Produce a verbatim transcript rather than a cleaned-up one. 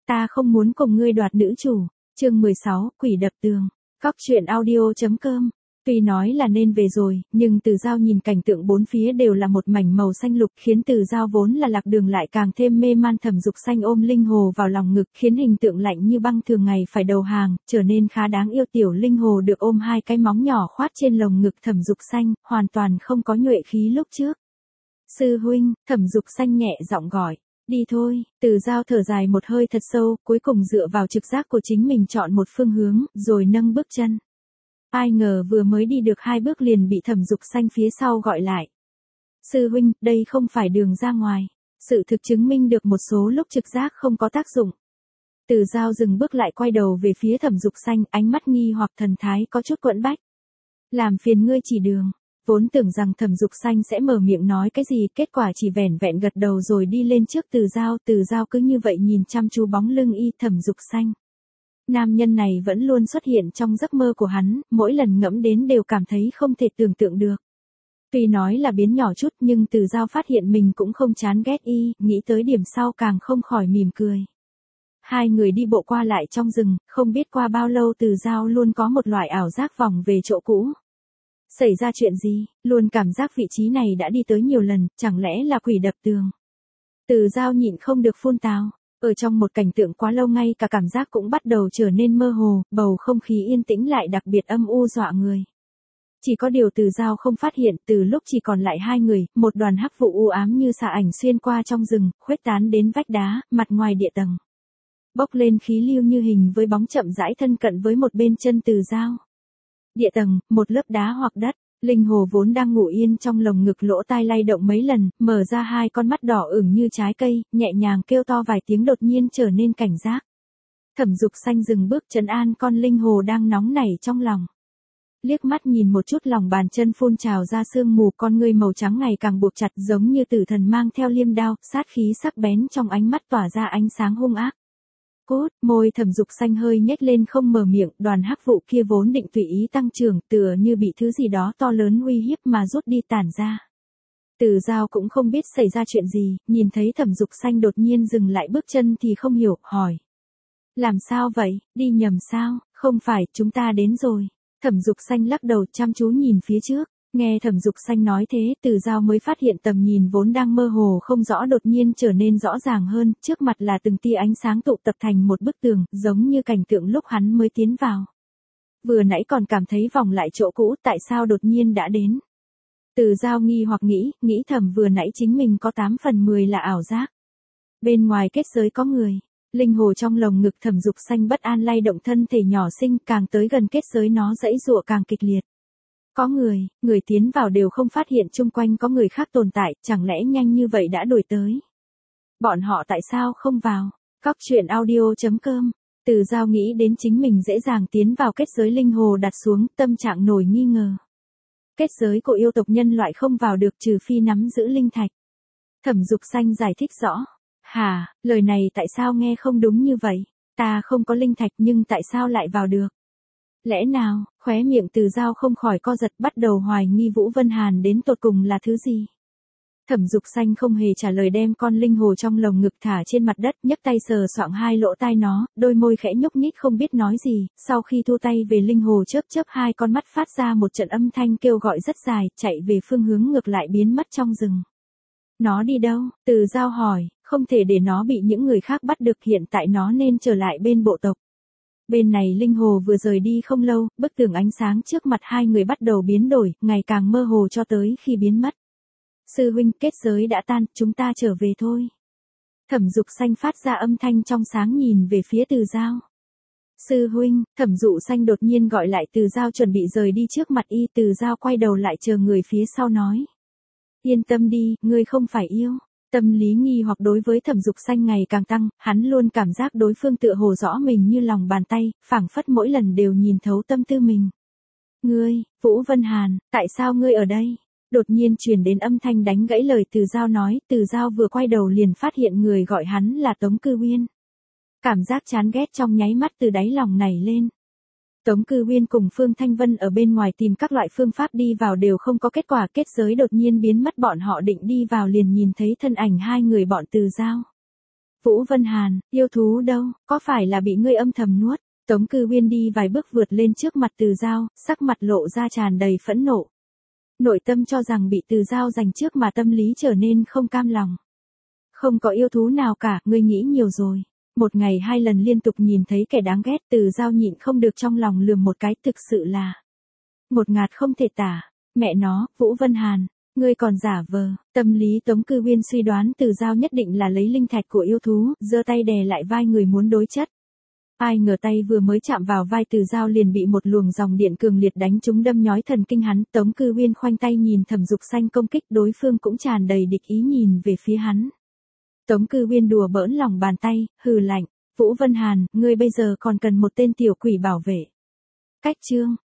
ta không muốn cùng ngươi đoạt nữ chủ. Chương mười sáu, quỷ đập tường. Cóc truyện audio chấm com. Tuy nói là nên về rồi, nhưng Từ Dao nhìn cảnh tượng bốn phía đều là một mảnh màu xanh lục, khiến Từ Dao vốn là lạc đường lại càng thêm mê man. Thẩm Dục Xanh ôm Linh Hồ vào lòng ngực, khiến hình tượng lạnh như băng thường ngày phải đầu hàng, trở nên khá đáng yêu. Tiểu Linh Hồ được ôm hai cái móng nhỏ khoát trên lồng ngực Thẩm Dục Xanh, hoàn toàn không có nhuệ khí lúc trước. Sư huynh, Thẩm Dục Xanh nhẹ giọng gọi. Đi thôi. Từ Dao thở dài một hơi thật sâu, cuối cùng dựa vào trực giác của chính mình chọn một phương hướng, rồi nâng bước chân. Ai ngờ vừa mới đi được hai bước liền bị Thẩm Dục Xanh phía sau gọi lại. Sư huynh, đây không phải đường ra ngoài. Sự thực chứng minh được một số lúc trực giác không có tác dụng. Từ Dao dừng bước lại, quay đầu về phía Thẩm Dục Xanh, ánh mắt nghi hoặc thần thái có chút quẫn bách. Làm phiền ngươi chỉ đường. Vốn tưởng rằng Thẩm Dục Xanh sẽ mở miệng nói cái gì, kết quả chỉ vẻn vẹn gật đầu rồi đi lên trước Từ Dao. Từ Dao cứ như vậy nhìn chăm chú bóng lưng y Thẩm Dục Xanh. Nam nhân này vẫn luôn xuất hiện trong giấc mơ của hắn, mỗi lần ngẫm đến đều cảm thấy không thể tưởng tượng được. Tuy nói là biến nhỏ chút nhưng Từ Dao phát hiện mình cũng không chán ghét y, nghĩ tới điểm sau càng không khỏi mỉm cười. Hai người đi bộ qua lại trong rừng, không biết qua bao lâu Từ Dao luôn có một loại ảo giác vòng về chỗ cũ. Xảy ra chuyện gì, luôn cảm giác vị trí này đã đi tới nhiều lần, chẳng lẽ là quỷ đập tường. Từ Dao nhịn không được phun tào. Ở trong một cảnh tượng quá lâu ngay cả cảm giác cũng bắt đầu trở nên mơ hồ, bầu không khí yên tĩnh lại đặc biệt âm u dọa người. Chỉ có điều Từ Dao không phát hiện, từ lúc chỉ còn lại hai người, một đoàn hắc vụ u ám như xà ảnh xuyên qua trong rừng, khuếch tán đến vách đá, mặt ngoài địa tầng. Bốc lên khí lưu như hình với bóng chậm rãi thân cận với một bên chân Từ Dao. Địa tầng, một lớp đá hoặc đất. Linh Hồ vốn đang ngủ yên trong lồng ngực lỗ tai lay động mấy lần, mở ra hai con mắt đỏ ửng như trái cây, nhẹ nhàng kêu to vài tiếng, đột nhiên trở nên cảnh giác. Thẩm Dục Xanh dừng bước trấn an con Linh Hồ đang nóng nảy trong lòng. Liếc mắt nhìn một chút lòng bàn chân phun trào ra sương mù, con ngươi màu trắng ngày càng buộc chặt giống như tử thần mang theo liêm đao, sát khí sắc bén trong ánh mắt tỏa ra ánh sáng hung ác. Cốt, môi Thẩm Dục Xanh hơi nhếch lên không mở miệng, đoàn hắc vụ kia vốn định tùy ý tăng trưởng, tựa như bị thứ gì đó to lớn uy hiếp mà rút đi tản ra. Từ Dao cũng không biết xảy ra chuyện gì, nhìn thấy Thẩm Dục Xanh đột nhiên dừng lại bước chân thì không hiểu, hỏi. Làm sao vậy, đi nhầm sao, không phải, chúng ta đến rồi. Thẩm Dục Xanh lắc đầu chăm chú nhìn phía trước. Nghe Thẩm Dục Xanh nói thế, Từ Dao mới phát hiện tầm nhìn vốn đang mơ hồ không rõ đột nhiên trở nên rõ ràng hơn, trước mặt là từng tia ánh sáng tụ tập thành một bức tường, giống như cảnh tượng lúc hắn mới tiến vào. Vừa nãy còn cảm thấy vòng lại chỗ cũ, tại sao đột nhiên đã đến? Từ Dao nghi hoặc nghĩ, nghĩ thầm vừa nãy chính mình có tám phần mười là ảo giác. Bên ngoài kết giới có người. Linh Hồ trong lồng ngực Thẩm Dục Xanh bất an lay động thân thể nhỏ xinh, càng tới gần kết giới nó giãy giụa càng kịch liệt. Có người, người tiến vào đều không phát hiện chung quanh có người khác tồn tại, chẳng lẽ nhanh như vậy đã đuổi tới. Bọn họ tại sao không vào? Cóc truyện audio chấm com. Từ Dao nghĩ đến chính mình dễ dàng tiến vào kết giới Linh Hồ đặt xuống, tâm trạng nổi nghi ngờ. Kết giới của yêu tộc nhân loại không vào được trừ phi nắm giữ linh thạch. Thẩm Dục Xanh giải thích rõ. Hà, lời này tại sao nghe không đúng như vậy? Ta không có linh thạch nhưng tại sao lại vào được? Lẽ nào, khóe miệng Từ Dao không khỏi co giật, bắt đầu hoài nghi Vũ Vân Hàn đến tột cùng là thứ gì. Thẩm Dục Xanh không hề trả lời, đem con Linh Hồ trong lồng ngực thả trên mặt đất, nhấc tay sờ soạng hai lỗ tai nó, đôi môi khẽ nhúc nhích không biết nói gì, sau khi thu tay về Linh Hồ chớp chớp hai con mắt phát ra một trận âm thanh kêu gọi rất dài, chạy về phương hướng ngược lại biến mất trong rừng. Nó đi đâu? Từ Dao hỏi, không thể để nó bị những người khác bắt được, hiện tại nó nên trở lại bên bộ tộc. Bên này Linh Hồ vừa rời đi không lâu, bức tường ánh sáng trước mặt hai người bắt đầu biến đổi, ngày càng mơ hồ cho tới khi biến mất. Sư huynh, kết giới đã tan, chúng ta trở về thôi. Thẩm Dục Xanh phát ra âm thanh trong sáng nhìn về phía Từ Dao. Sư huynh, Thẩm Dục Xanh đột nhiên gọi lại Từ Dao chuẩn bị rời đi trước mặt y. Từ Dao quay đầu lại chờ người phía sau nói. Yên tâm đi, ngươi không phải yêu. Tâm lý nghi hoặc đối với Thẩm Dục Xanh ngày càng tăng, hắn luôn cảm giác đối phương tựa hồ rõ mình như lòng bàn tay, phảng phất mỗi lần đều nhìn thấu tâm tư mình. Ngươi, Vũ Vân Hàn, tại sao ngươi ở đây? Đột nhiên truyền đến âm thanh đánh gãy lời Từ Dao nói, Từ Dao vừa quay đầu liền phát hiện người gọi hắn là Tống Cư Uyên. Cảm giác chán ghét trong nháy mắt từ đáy lòng nảy lên. Tống Cư Uyên cùng Phương Thanh Vân ở bên ngoài tìm các loại phương pháp đi vào đều không có kết quả, kết giới đột nhiên biến mất, bọn họ định đi vào liền nhìn thấy thân ảnh hai người bọn Từ Dao. Vũ Vân Hàn, yêu thú đâu, có phải là bị ngươi âm thầm nuốt? Tống Cư Uyên đi vài bước vượt lên trước mặt Từ Giao, sắc mặt lộ ra tràn đầy phẫn nộ. Nội tâm cho rằng bị Từ Giao giành trước mà tâm lý trở nên không cam lòng. Không có yêu thú nào cả, ngươi nghĩ nhiều rồi. Một ngày hai lần liên tục nhìn thấy kẻ đáng ghét, Từ Giao nhịn không được trong lòng lườm một cái, thực sự là ngột ngạt không thể tả. Mẹ nó, Vũ Vân Hàn, ngươi còn giả vờ. Tâm lý Tống Cư Uyên suy đoán Từ Giao nhất định là lấy linh thạch của yêu thú, giơ tay đè lại vai người muốn đối chất. Ai ngờ tay vừa mới chạm vào vai Từ Giao liền bị một luồng dòng điện cường liệt đánh trúng đâm nhói thần kinh hắn. Tống Cư Uyên khoanh tay nhìn Thẩm Dục Xanh công kích, đối phương cũng tràn đầy địch ý nhìn về phía hắn. Tống Cư Uyên đùa bỡn lòng bàn tay, hừ lạnh, Vũ Vân Hàn, ngươi bây giờ còn cần một tên tiểu quỷ bảo vệ. Cách chương